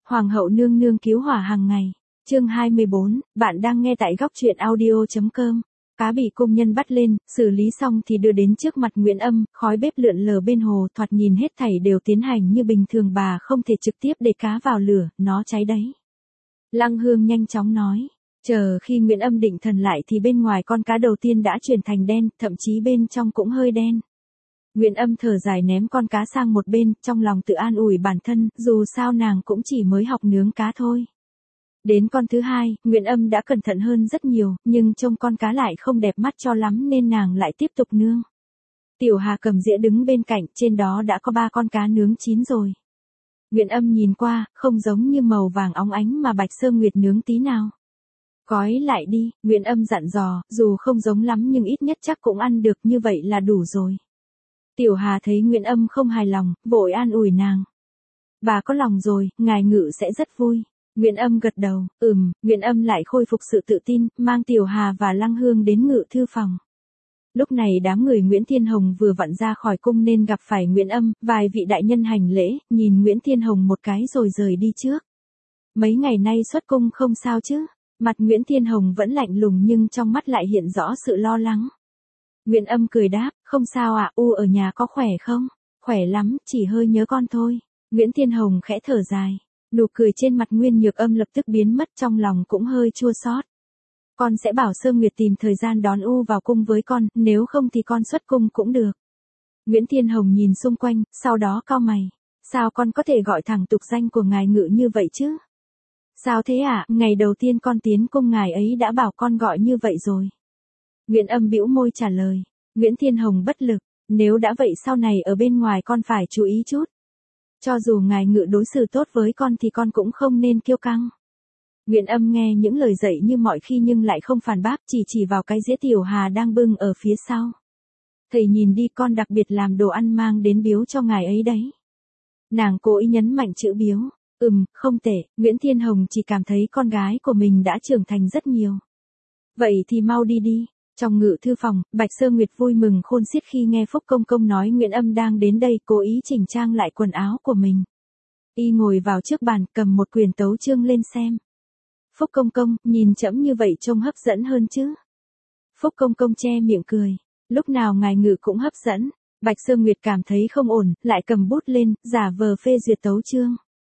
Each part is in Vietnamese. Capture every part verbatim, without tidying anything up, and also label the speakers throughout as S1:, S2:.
S1: Hoàng hậu nương nương cứu hỏa hàng ngày. Chương hai mươi bốn, bạn đang nghe tại góc truyện audio.com. Cá bị công nhân bắt lên, xử lý xong thì đưa đến trước mặt Nguyễn Âm, khói bếp lượn lờ bên hồ, thoạt nhìn hết thảy đều tiến hành như bình thường, bà không thể trực tiếp để cá vào lửa, nó cháy đấy. Lăng Hương nhanh chóng nói. Chờ khi Nguyễn Âm định thần lại thì bên ngoài con cá đầu tiên đã chuyển thành đen, thậm chí bên trong cũng hơi đen. Nguyễn Âm thở dài ném con cá sang một bên, trong lòng tự an ủi bản thân, dù sao nàng cũng chỉ mới học nướng cá thôi. Đến con thứ hai, Nguyễn Âm đã cẩn thận hơn rất nhiều, nhưng trông con cá lại không đẹp mắt cho lắm nên nàng lại tiếp tục nướng. Tiểu Hà cầm dĩa đứng bên cạnh, trên đó đã có ba con cá nướng chín rồi. Nguyễn Âm nhìn qua, không giống như màu vàng óng ánh mà Bạch Sơ Nguyệt nướng tí nào. Gói lại đi, Nguyễn Âm dặn dò, dù không giống lắm nhưng ít nhất chắc cũng ăn được, như vậy là đủ rồi. Tiểu Hà thấy Nguyễn Âm không hài lòng, vội an ủi nàng. Bà có lòng rồi, ngài ngự sẽ rất vui. Nguyễn Âm gật đầu, ừm, Nguyễn Âm lại khôi phục sự tự tin, mang Tiểu Hà và Lăng Hương đến ngự thư phòng. Lúc này đám người Nguyễn Thiên Hồng vừa vặn ra khỏi cung nên gặp phải Nguyễn Âm, vài vị đại nhân hành lễ, nhìn Nguyễn Thiên Hồng một cái rồi rời đi trước. Mấy ngày nay xuất cung không sao chứ? Mặt Nguyễn Thiên Hồng vẫn lạnh lùng nhưng trong mắt lại hiện rõ sự lo lắng. Nguyễn Âm cười đáp, không sao ạ, U ở nhà có khỏe không? Khỏe lắm, chỉ hơi nhớ con thôi. Nguyễn Thiên Hồng khẽ thở dài. Nụ cười trên mặt Nguyên Nhược Âm lập tức biến mất, trong lòng cũng hơi chua xót. Con sẽ bảo Sơ Nguyệt tìm thời gian đón U vào cung với con, nếu không thì con xuất cung cũng được. Nguyễn Thiên Hồng nhìn xung quanh, sau đó cau mày. Sao con có thể gọi thẳng tục danh của ngài ngự như vậy chứ? Sao thế ạ, à? Ngày đầu tiên con tiến cung ngài ấy đã bảo con gọi như vậy rồi. Nguyễn Âm bĩu môi trả lời. Nguyễn Thiên Hồng bất lực, nếu đã vậy sau này ở bên ngoài con phải chú ý chút. Cho dù ngài ngự đối xử tốt với con thì con cũng không nên kiêu căng. Nguyễn Âm nghe những lời dạy như mọi khi nhưng lại không phản bác, chỉ chỉ vào cái dĩa Tiểu Hà đang bưng ở phía sau. Thầy nhìn đi, con đặc biệt làm đồ ăn mang đến biếu cho ngài ấy đấy. Nàng cố ý nhấn mạnh chữ biếu. Ừm, không tệ, Nguyễn Thiên Hồng chỉ cảm thấy con gái của mình đã trưởng thành rất nhiều. Vậy thì mau đi đi. Trong ngự thư phòng, Bạch Sơ Nguyệt vui mừng khôn xiết khi nghe Phúc Công Công nói Nguyễn Âm đang đến đây, cố ý chỉnh trang lại quần áo của mình. Y ngồi vào trước bàn, cầm một quyển tấu chương lên xem. Phúc Công Công, nhìn trẫm như vậy trông hấp dẫn hơn chứ? Phúc Công Công che miệng cười. Lúc nào ngài ngự cũng hấp dẫn. Bạch Sơ Nguyệt cảm thấy không ổn, lại cầm bút lên, giả vờ phê duyệt tấu chương.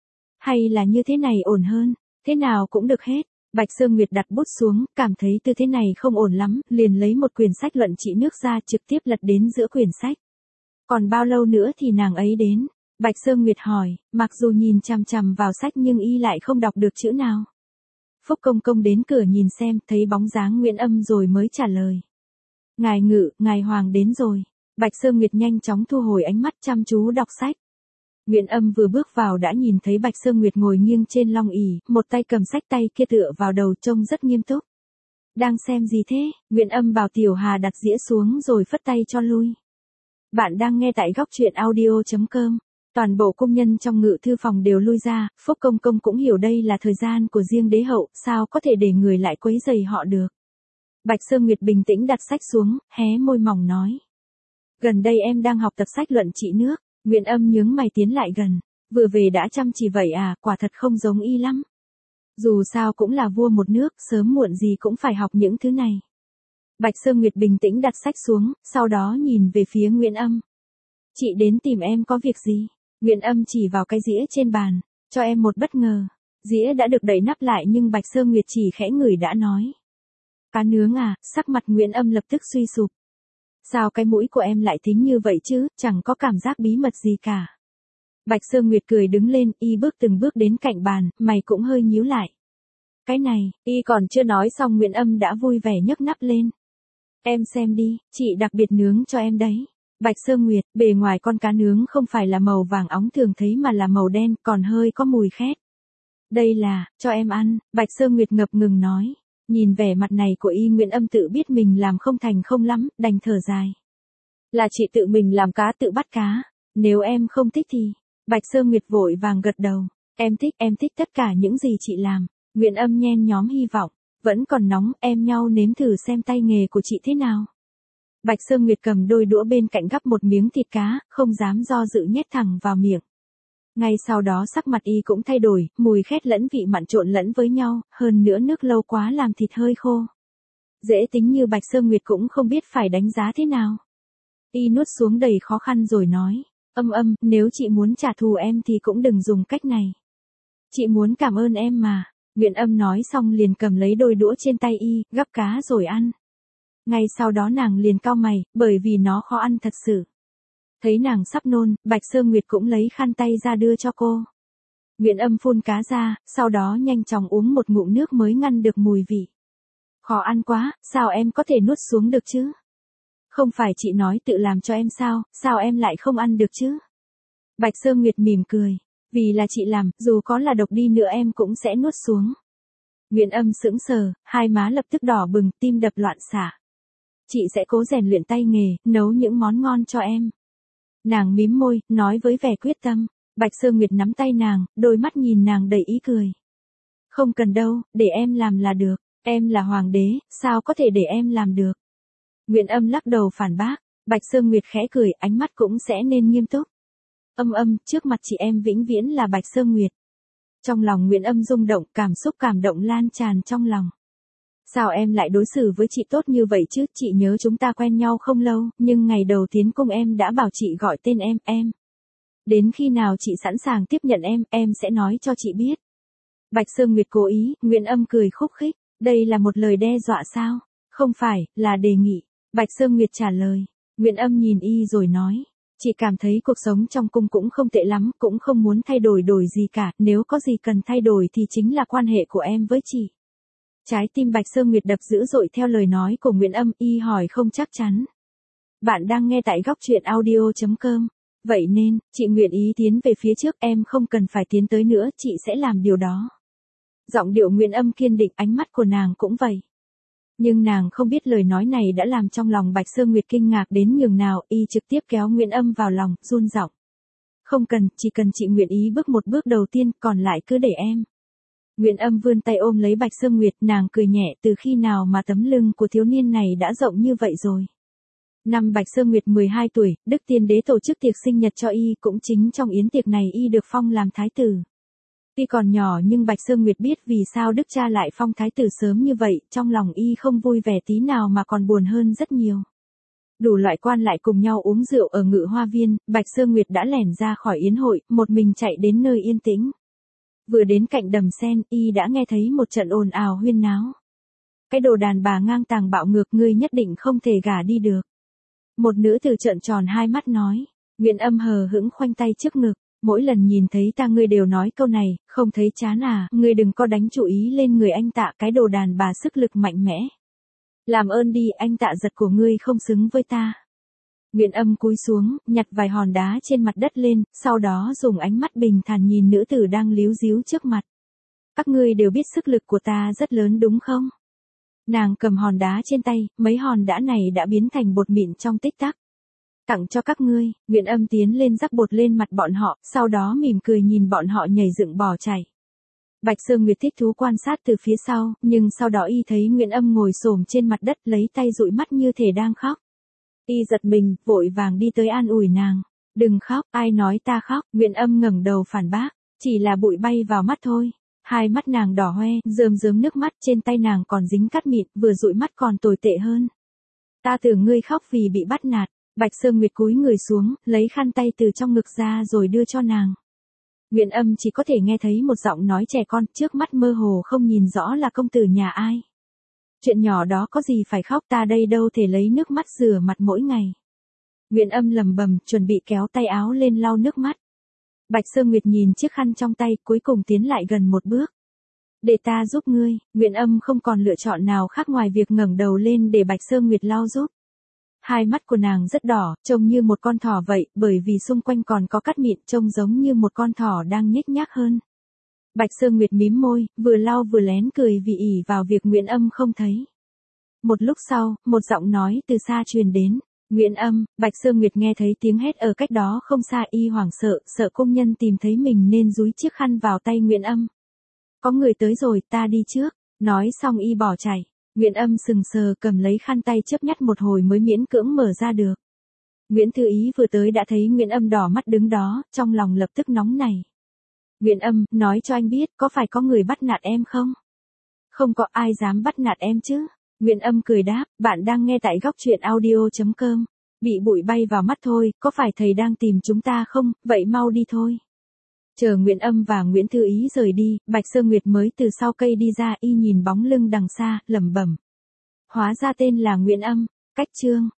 S1: Hay là như thế này ổn hơn, thế nào cũng được hết. Bạch Sơ Nguyệt đặt bút xuống, cảm thấy tư thế này không ổn lắm, liền lấy một quyển sách luận trị nước ra, trực tiếp lật đến giữa quyển sách. Còn bao lâu nữa thì nàng ấy đến? Bạch Sơ Nguyệt hỏi, mặc dù nhìn chằm chằm vào sách nhưng y lại không đọc được chữ nào. Phúc Công Công đến cửa nhìn xem, thấy bóng dáng Nguyễn Âm rồi mới trả lời. Ngài ngự, ngài hoàng đến rồi. Bạch Sơ Nguyệt nhanh chóng thu hồi ánh mắt, chăm chú đọc sách. Nguyễn Âm vừa bước vào đã nhìn thấy Bạch Sơ Nguyệt ngồi nghiêng trên long ỷ, một tay cầm sách, tay kia tựa vào đầu, trông rất nghiêm túc. Đang xem gì thế? Nguyễn Âm bảo Tiểu Hà đặt dĩa xuống rồi phất tay cho lui. Bạn đang nghe tại góc truyện audio.com. Toàn bộ cung nhân trong ngự thư phòng đều lui ra, Phúc Công Công cũng hiểu đây là thời gian của riêng đế hậu, sao có thể để người lại quấy rầy họ được. Bạch Sơ Nguyệt bình tĩnh đặt sách xuống, hé môi mỏng nói. Gần đây em đang học tập sách luận trị nước. Nguyễn Âm nhướng mày tiến lại gần. Vừa về đã chăm chỉ vậy à, quả thật không giống y lắm. Dù sao cũng là vua một nước, sớm muộn gì cũng phải học những thứ này. Bạch Sơ Nguyệt bình tĩnh đặt sách xuống, sau đó nhìn về phía Nguyễn Âm. Chị đến tìm em có việc gì? Nguyễn Âm chỉ vào cái dĩa trên bàn, cho em một bất ngờ. Dĩa đã được đậy nắp lại nhưng Bạch Sơ Nguyệt chỉ khẽ ngửi đã nói. Cá nướng à, sắc mặt Nguyễn Âm lập tức suy sụp. Sao cái mũi của em lại thính như vậy chứ, chẳng có cảm giác bí mật gì cả. Bạch Sơ Nguyệt cười đứng lên, y bước từng bước đến cạnh bàn, mày cũng hơi nhíu lại. Cái này, y còn chưa nói xong Nguyễn Âm đã vui vẻ nhấc nắp lên. Em xem đi, chị đặc biệt nướng cho em đấy. Bạch Sơ Nguyệt, bề ngoài con cá nướng không phải là màu vàng óng thường thấy mà là màu đen, còn hơi có mùi khét. Đây là, cho em ăn, Bạch Sơ Nguyệt ngập ngừng nói. Nhìn vẻ mặt này của y, Nguyễn Âm tự biết mình làm không thành không lắm, đành thở dài. Là chị tự mình làm cá tự bắt cá, nếu em không thích thì... Bạch Sơ Nguyệt vội vàng gật đầu. Em thích, em thích tất cả những gì chị làm. Nguyễn Âm nhen nhóm hy vọng. Vẫn còn nóng, em nhau nếm thử xem tay nghề của chị thế nào. Bạch Sơ Nguyệt cầm đôi đũa bên cạnh gắp một miếng thịt cá, không dám do dự nhét thẳng vào miệng. Ngay sau đó sắc mặt y cũng thay đổi, mùi khét lẫn vị mặn trộn lẫn với nhau, hơn nữa nước lâu quá làm thịt hơi khô. Dễ tính như Bạch Sơ Nguyệt cũng không biết phải đánh giá thế nào. Y nuốt xuống đầy khó khăn rồi nói, âm âm, nếu chị muốn trả thù em thì cũng đừng dùng cách này. Chị muốn cảm ơn em mà. Nguyễn Âm nói xong liền cầm lấy đôi đũa trên tay y, gắp cá rồi ăn. Ngay sau đó nàng liền cau mày, bởi vì nó khó ăn thật sự. Thấy nàng sắp nôn, Bạch Sơ Nguyệt cũng lấy khăn tay ra đưa cho cô. Nguyễn Âm phun cá ra, sau đó nhanh chóng uống một ngụm nước mới ngăn được mùi vị. Khó ăn quá, sao em có thể nuốt xuống được chứ? Không phải chị nói tự làm cho em sao, sao em lại không ăn được chứ? Bạch Sơ Nguyệt mỉm cười, vì là chị làm, dù có là độc đi nữa em cũng sẽ nuốt xuống. Nguyễn Âm sững sờ, hai má lập tức đỏ bừng, tim đập loạn xạ. Chị sẽ cố rèn luyện tay nghề, nấu những món ngon cho em. Nàng mím môi, nói với vẻ quyết tâm. Bạch Sơ Nguyệt nắm tay nàng, đôi mắt nhìn nàng đầy ý cười. Không cần đâu, để em làm là được. Em là hoàng đế, sao có thể để em làm được? Nguyễn Âm lắc đầu phản bác. Bạch Sơ Nguyệt khẽ cười, ánh mắt cũng sẽ nên nghiêm túc. Âm âm, trước mặt chị em vĩnh viễn là Bạch Sơ Nguyệt. Trong lòng Nguyễn Âm rung động, cảm xúc cảm động lan tràn trong lòng. Sao em lại đối xử với chị tốt như vậy chứ? Chị nhớ chúng ta quen nhau không lâu, nhưng ngày đầu tiến cung em đã bảo chị gọi tên em, em. Đến khi nào chị sẵn sàng tiếp nhận em, em sẽ nói cho chị biết. Bạch Sơ Nguyệt cố ý, Nguyễn Âm cười khúc khích. Đây là một lời đe dọa sao? Không phải, là đề nghị. Bạch Sơ Nguyệt trả lời. Nguyễn Âm nhìn y rồi nói. Chị cảm thấy cuộc sống trong cung cũng không tệ lắm, cũng không muốn thay đổi đổi gì cả, nếu có gì cần thay đổi thì chính là quan hệ của em với chị. Trái tim Bạch Sơ Nguyệt đập dữ dội theo lời nói của Nguyễn Âm, y hỏi không chắc chắn. Bạn đang nghe tại góc truyện audio chấm com. Vậy nên, chị nguyện ý tiến về phía trước, em không cần phải tiến tới nữa, chị sẽ làm điều đó. Giọng điệu Nguyễn Âm kiên định, ánh mắt của nàng cũng vậy. Nhưng nàng không biết lời nói này đã làm trong lòng Bạch Sơ Nguyệt kinh ngạc đến nhường nào, y trực tiếp kéo Nguyễn Âm vào lòng, run giọng. Không cần, chỉ cần chị nguyện ý bước một bước đầu tiên, còn lại cứ để em. Nguyễn Âm vươn tay ôm lấy Bạch Sơ Nguyệt, nàng cười nhẹ, từ khi nào mà tấm lưng của thiếu niên này đã rộng như vậy rồi. Năm Bạch Sơ Nguyệt mười hai tuổi, Đức Tiên Đế tổ chức tiệc sinh nhật cho y, cũng chính trong yến tiệc này y được phong làm thái tử. Tuy còn nhỏ nhưng Bạch Sơ Nguyệt biết vì sao Đức cha lại phong thái tử sớm như vậy, trong lòng y không vui vẻ tí nào mà còn buồn hơn rất nhiều. Đủ loại quan lại cùng nhau uống rượu ở Ngự Hoa Viên, Bạch Sơ Nguyệt đã lẻn ra khỏi yến hội, một mình chạy đến nơi yên tĩnh. Vừa đến cạnh đầm sen, y đã nghe thấy một trận ồn ào huyên náo. Cái đồ đàn bà ngang tàng bạo ngược, ngươi nhất định không thể gả đi được. Một nữ tử trợn tròn hai mắt nói. Nguyễn Âm hờ hững khoanh tay trước ngực. Mỗi lần nhìn thấy ta ngươi đều nói câu này, không thấy chán à, ngươi đừng có đánh chủ ý lên người anh Tạ, cái đồ đàn bà sức lực mạnh mẽ. Làm ơn đi, anh Tạ giật của ngươi không xứng với ta. Nguyễn Âm cúi xuống, nhặt vài hòn đá trên mặt đất lên, sau đó dùng ánh mắt bình thản nhìn nữ tử đang líu díu trước mặt. Các ngươi đều biết sức lực của ta rất lớn đúng không? Nàng cầm hòn đá trên tay, mấy hòn đá này đã biến thành bột mịn trong tích tắc. Tặng cho các ngươi. Nguyễn Âm tiến lên rắc bột lên mặt bọn họ, sau đó mỉm cười nhìn bọn họ nhảy dựng bỏ chạy. Bạch Sơ Nguyệt thích thú quan sát từ phía sau, nhưng sau đó y thấy Nguyễn Âm ngồi xổm trên mặt đất lấy tay dụi mắt như thể đang khóc. Y giật mình, vội vàng đi tới an ủi nàng. Đừng khóc, ai nói ta khóc? Nguyễn Âm ngẩng đầu phản bác, chỉ là bụi bay vào mắt thôi. Hai mắt nàng đỏ hoe, rơm rớm nước mắt, trên tay nàng còn dính cát mịn, vừa dụi mắt còn tồi tệ hơn. Ta tưởng ngươi khóc vì bị bắt nạt. Bạch Sơ Nguyệt cúi người xuống, lấy khăn tay từ trong ngực ra rồi đưa cho nàng. Nguyễn Âm chỉ có thể nghe thấy một giọng nói trẻ con, trước mắt mơ hồ không nhìn rõ là công tử nhà ai. Chuyện nhỏ đó có gì phải khóc, ta đây đâu thể lấy nước mắt rửa mặt mỗi ngày. Nguyễn Âm lẩm bẩm, chuẩn bị kéo tay áo lên lau nước mắt. Bạch Sơ Nguyệt nhìn chiếc khăn trong tay, cuối cùng tiến lại gần một bước. Để ta giúp ngươi. Nguyễn Âm không còn lựa chọn nào khác ngoài việc ngẩng đầu lên để Bạch Sơ Nguyệt lau giúp. Hai mắt của nàng rất đỏ, trông như một con thỏ vậy, bởi vì xung quanh còn có cát mịn, trông giống như một con thỏ đang nhếch nhác hơn. Bạch Sơ Nguyệt mím môi, vừa lau vừa lén cười vì ỷ vào việc Nguyễn Âm không thấy. Một lúc sau, một giọng nói từ xa truyền đến. Nguyễn Âm. Bạch Sơ Nguyệt nghe thấy tiếng hét ở cách đó không xa, y hoảng sợ, sợ công nhân tìm thấy mình nên dúi chiếc khăn vào tay Nguyễn Âm. Có người tới rồi, ta đi trước. Nói xong y bỏ chạy. Nguyễn Âm sừng sờ cầm lấy khăn tay chớp nhắt một hồi mới miễn cưỡng mở ra được. Nguyễn Thư Ý vừa tới đã thấy Nguyễn Âm đỏ mắt đứng đó, trong lòng lập tức nóng nảy. Nguyễn Âm, nói cho anh biết, có phải có người bắt nạt em không? Không có ai dám bắt nạt em chứ. Nguyễn Âm cười đáp, bạn đang nghe tại góc truyện audio.com. Bị bụi bay vào mắt thôi, có phải thầy đang tìm chúng ta không, vậy mau đi thôi. Chờ Nguyễn Âm và Nguyễn Thư Ý rời đi, Bạch Sơ Nguyệt mới từ sau cây đi ra, y nhìn bóng lưng đằng xa, lẩm bẩm. Hóa ra tên là Nguyễn Âm. Cách chương